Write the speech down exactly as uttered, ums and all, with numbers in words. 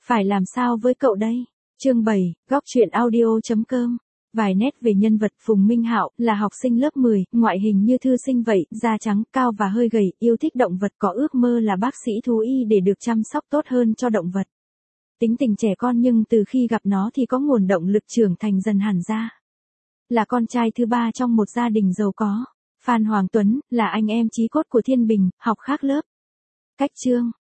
Phải làm sao với cậu đây? Chương bảy, góc truyện audio chấm com. Vài nét về nhân vật. Phùng Minh Hạo là học sinh lớp mười, ngoại hình như thư sinh vậy, da trắng, cao và hơi gầy, yêu thích động vật, có ước mơ là bác sĩ thú y để được chăm sóc tốt hơn cho động vật. Tính tình trẻ con nhưng từ khi gặp nó thì có nguồn động lực trưởng thành dần hẳn ra. Là con trai thứ ba trong một gia đình giàu có. Phan Hoàng Tuấn là anh em chí cốt của Thiên Bình, học khác lớp. Cách chương.